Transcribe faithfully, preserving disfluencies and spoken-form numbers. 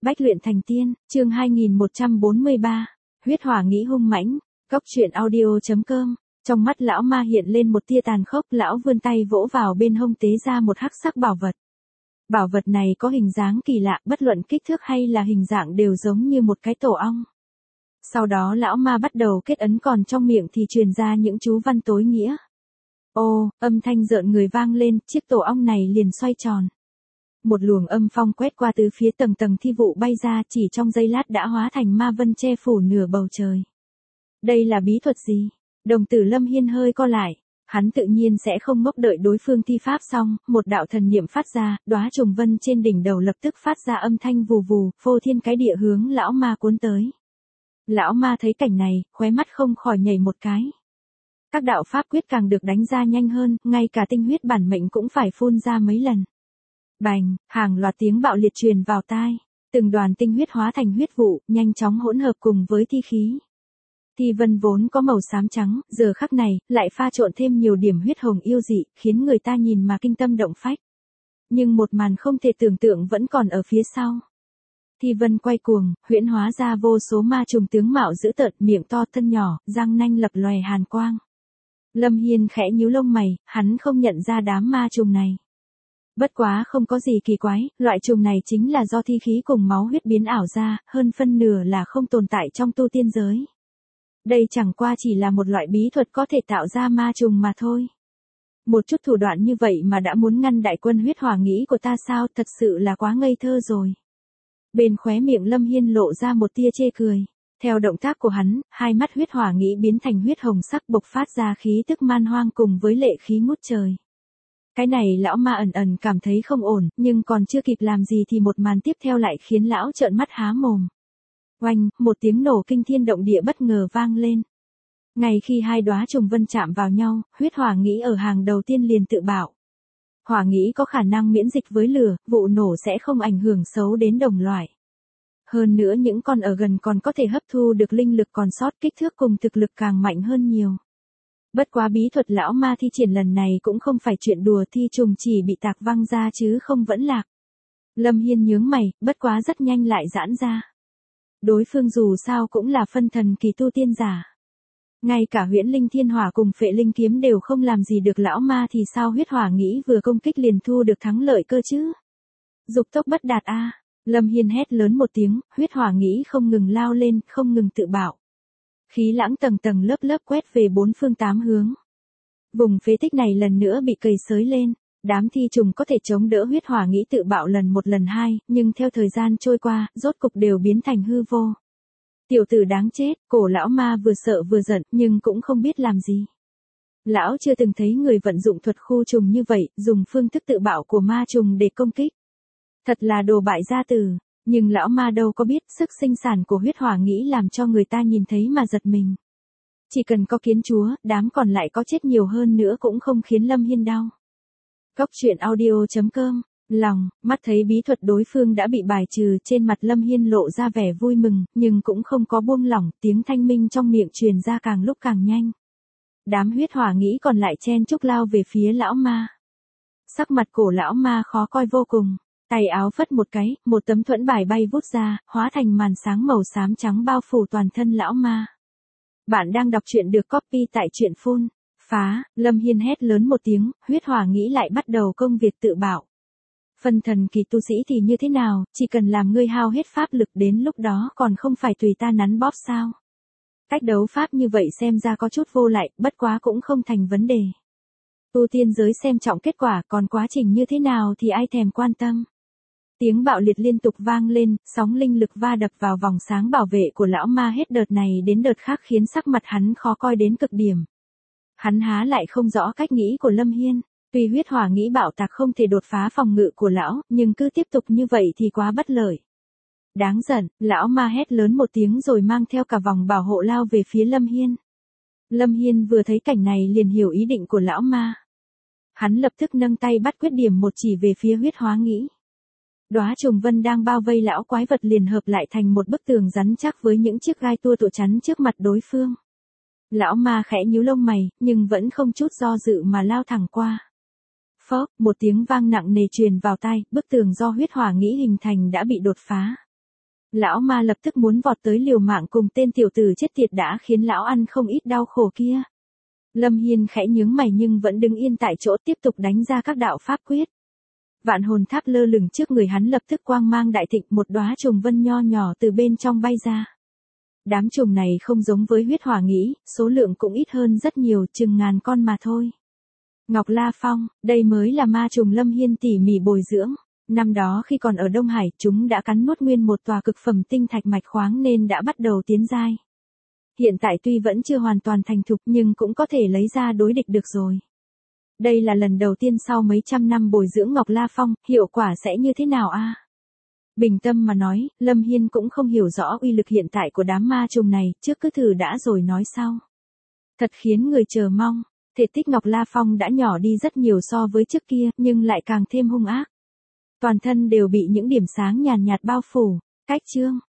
Bách luyện thành tiên, chương hai nghìn một trăm bốn mươi ba, huyết hỏa nghĩ hung mãnh, cốc truyện audio chấm com. Trong mắt lão ma hiện lên một tia tàn khốc, lão vươn tay vỗ vào bên hông tế ra một hắc sắc bảo vật. Bảo vật này có hình dáng kỳ lạ, bất luận kích thước hay là hình dạng đều giống như một cái tổ ong. Sau đó lão ma bắt đầu kết ấn, còn trong miệng thì truyền ra những chú văn tối nghĩa. Ô, âm thanh rợn người vang lên, chiếc tổ ong này liền xoay tròn. Một luồng âm phong quét qua từ phía tầng tầng thi vụ bay ra, chỉ trong giây lát đã hóa thành ma vân che phủ nửa bầu trời. Đây là bí thuật gì? Đồng tử Lâm Hiên hơi co lại. Hắn tự nhiên sẽ không ngốc đợi đối phương thi pháp xong, một đạo thần niệm phát ra, đóa trùng vân trên đỉnh đầu lập tức phát ra âm thanh vù vù, phô thiên cái địa hướng lão ma cuốn tới. Lão ma thấy cảnh này, khóe mắt không khỏi nhảy một cái. Các đạo pháp quyết càng được đánh ra nhanh hơn, ngay cả tinh huyết bản mệnh cũng phải phun ra mấy lần. Bành, hàng loạt tiếng bạo liệt truyền vào tai, từng đoàn tinh huyết hóa thành huyết vụ, nhanh chóng hỗn hợp cùng với thi khí. Thi vân vốn có màu xám trắng, giờ khắc này, lại pha trộn thêm nhiều điểm huyết hồng yêu dị, khiến người ta nhìn mà kinh tâm động phách. Nhưng một màn không thể tưởng tượng vẫn còn ở phía sau. Thi vân quay cuồng, huyễn hóa ra vô số ma trùng tướng mạo dữ tợn, miệng to thân nhỏ, răng nanh lập lòe hàn quang. Lâm Hiên khẽ nhíu lông mày, hắn không nhận ra đám ma trùng này. Bất quá không có gì kỳ quái, loại trùng này chính là do thi khí cùng máu huyết biến ảo ra, hơn phân nửa là không tồn tại trong tu tiên giới. Đây chẳng qua chỉ là một loại bí thuật có thể tạo ra ma trùng mà thôi. Một chút thủ đoạn như vậy mà đã muốn ngăn đại quân huyết hỏa nghĩ của ta sao, thật sự là quá ngây thơ rồi. Bên khóe miệng Lâm Hiên lộ ra một tia chê cười. Theo động tác của hắn, hai mắt huyết hỏa nghĩ biến thành huyết hồng sắc, bộc phát ra khí tức man hoang cùng với lệ khí ngút trời. Cái này lão ma ẩn ẩn cảm thấy không ổn, nhưng còn chưa kịp làm gì thì một màn tiếp theo lại khiến lão trợn mắt há mồm. Oanh, một tiếng nổ kinh thiên động địa bất ngờ vang lên. Ngay khi hai đóa trùng vân chạm vào nhau, huyết hỏa nghĩ ở hàng đầu tiên liền tự bảo. Hỏa nghĩ có khả năng miễn dịch với lửa, vụ nổ sẽ không ảnh hưởng xấu đến đồng loại. Hơn nữa những con ở gần còn có thể hấp thu được linh lực còn sót, kích thước cùng thực lực càng mạnh hơn nhiều. Bất quá bí thuật lão ma thi triển lần này cũng không phải chuyện đùa, thi trùng chỉ bị tạc văng ra chứ không vẫn lạc. Lâm Hiên nhướng mày, bất quá rất nhanh lại giãn ra. Đối phương dù sao cũng là phân thần kỳ tu tiên giả. Ngay cả huyễn linh thiên hỏa cùng phệ linh kiếm đều không làm gì được lão ma thì sao huyết hỏa nghĩ vừa công kích liền thu được thắng lợi cơ chứ? Dục tốc bất đạt a. Lâm Hiên hét lớn một tiếng, huyết hỏa nghĩ không ngừng lao lên, không ngừng tự bảo. Khí lãng tầng tầng lớp lớp quét về bốn phương tám hướng. Vùng phế tích này lần nữa bị cầy xới lên, đám thi trùng có thể chống đỡ huyết hỏa nghĩ tự bạo lần một lần hai, nhưng theo thời gian trôi qua, rốt cục đều biến thành hư vô. Tiểu tử đáng chết, cổ lão ma vừa sợ vừa giận, nhưng cũng không biết làm gì. Lão chưa từng thấy người vận dụng thuật khu trùng như vậy, dùng phương thức tự bạo của ma trùng để công kích. Thật là đồ bại gia tử, nhưng lão ma đâu có biết sức sinh sản của huyết hỏa nghĩ làm cho người ta nhìn thấy mà giật mình. Chỉ cần có kiến chúa, đám còn lại có chết nhiều hơn nữa cũng không khiến Lâm Hiên đau. Cốc truyện audio chấm com, lòng, mắt thấy bí thuật đối phương đã bị bài trừ, trên mặt Lâm Hiên lộ ra vẻ vui mừng, nhưng cũng không có buông lỏng, tiếng thanh minh trong miệng truyền ra càng lúc càng nhanh. Đám huyết hỏa nghĩ còn lại chen chúc lao về phía lão ma. Sắc mặt cổ lão ma khó coi vô cùng. Tay áo phất một cái, một tấm thuẫn bài bay vút ra, hóa thành màn sáng màu xám trắng bao phủ toàn thân lão ma. Bạn đang đọc truyện được copy tại truyện phun. Phá, Lâm Hiên hét lớn một tiếng, huyết hỏa nghĩ lại bắt đầu công việc tự bảo. Phân thần kỳ tu sĩ thì như thế nào, chỉ cần làm ngươi hao hết pháp lực đến lúc đó còn không phải tùy ta nắn bóp sao. Cách đấu pháp như vậy xem ra có chút vô lại, bất quá cũng không thành vấn đề. Tu tiên giới xem trọng kết quả, còn quá trình như thế nào thì ai thèm quan tâm. Tiếng bạo liệt liên tục vang lên, sóng linh lực va đập vào vòng sáng bảo vệ của lão ma hết đợt này đến đợt khác khiến sắc mặt hắn khó coi đến cực điểm. Hắn há lại không rõ cách nghĩ của Lâm Hiên, tuy huyết hỏa nghĩ bạo tạc không thể đột phá phòng ngự của lão, nhưng cứ tiếp tục như vậy thì quá bất lợi. Đáng giận, lão ma hét lớn một tiếng rồi mang theo cả vòng bảo hộ lao về phía Lâm Hiên. Lâm Hiên vừa thấy cảnh này liền hiểu ý định của lão ma. Hắn lập tức nâng tay bắt quyết điểm một chỉ về phía huyết hóa nghĩ. Đóa trùng vân đang bao vây lão quái vật liền hợp lại thành một bức tường rắn chắc với những chiếc gai tua tủa chắn trước mặt đối phương. Lão ma khẽ nhíu lông mày, nhưng vẫn không chút do dự mà lao thẳng qua. Phốc, một tiếng vang nặng nề truyền vào tai, bức tường do huyết hỏa nghĩ hình thành đã bị đột phá. Lão ma lập tức muốn vọt tới liều mạng cùng tên tiểu tử chết tiệt đã khiến lão ăn không ít đau khổ kia. Lâm Hiên khẽ nhướng mày nhưng vẫn đứng yên tại chỗ tiếp tục đánh ra các đạo pháp quyết. Vạn hồn tháp lơ lửng trước người hắn lập tức quang mang đại thịnh, một đóa trùng vân nho nhỏ từ bên trong bay ra. Đám trùng này không giống với huyết hỏa nghĩ, số lượng cũng ít hơn rất nhiều, chừng ngàn con mà thôi. Ngọc La Phong, đây mới là ma trùng Lâm Hiên tỉ mỉ bồi dưỡng. Năm đó khi còn ở Đông Hải, chúng đã cắn nuốt nguyên một tòa cực phẩm tinh thạch mạch khoáng nên đã bắt đầu tiến giai. Hiện tại tuy vẫn chưa hoàn toàn thành thục nhưng cũng có thể lấy ra đối địch được rồi. Đây là lần đầu tiên sau mấy trăm năm bồi dưỡng Ngọc La Phong, hiệu quả sẽ như thế nào a? Bình tâm mà nói, Lâm Hiên cũng không hiểu rõ uy lực hiện tại của đám ma trùng này, trước cứ thử đã rồi nói sau. Thật khiến người chờ mong, thể tích Ngọc La Phong đã nhỏ đi rất nhiều so với trước kia, nhưng lại càng thêm hung ác. Toàn thân đều bị những điểm sáng nhàn nhạt bao phủ, cách chương.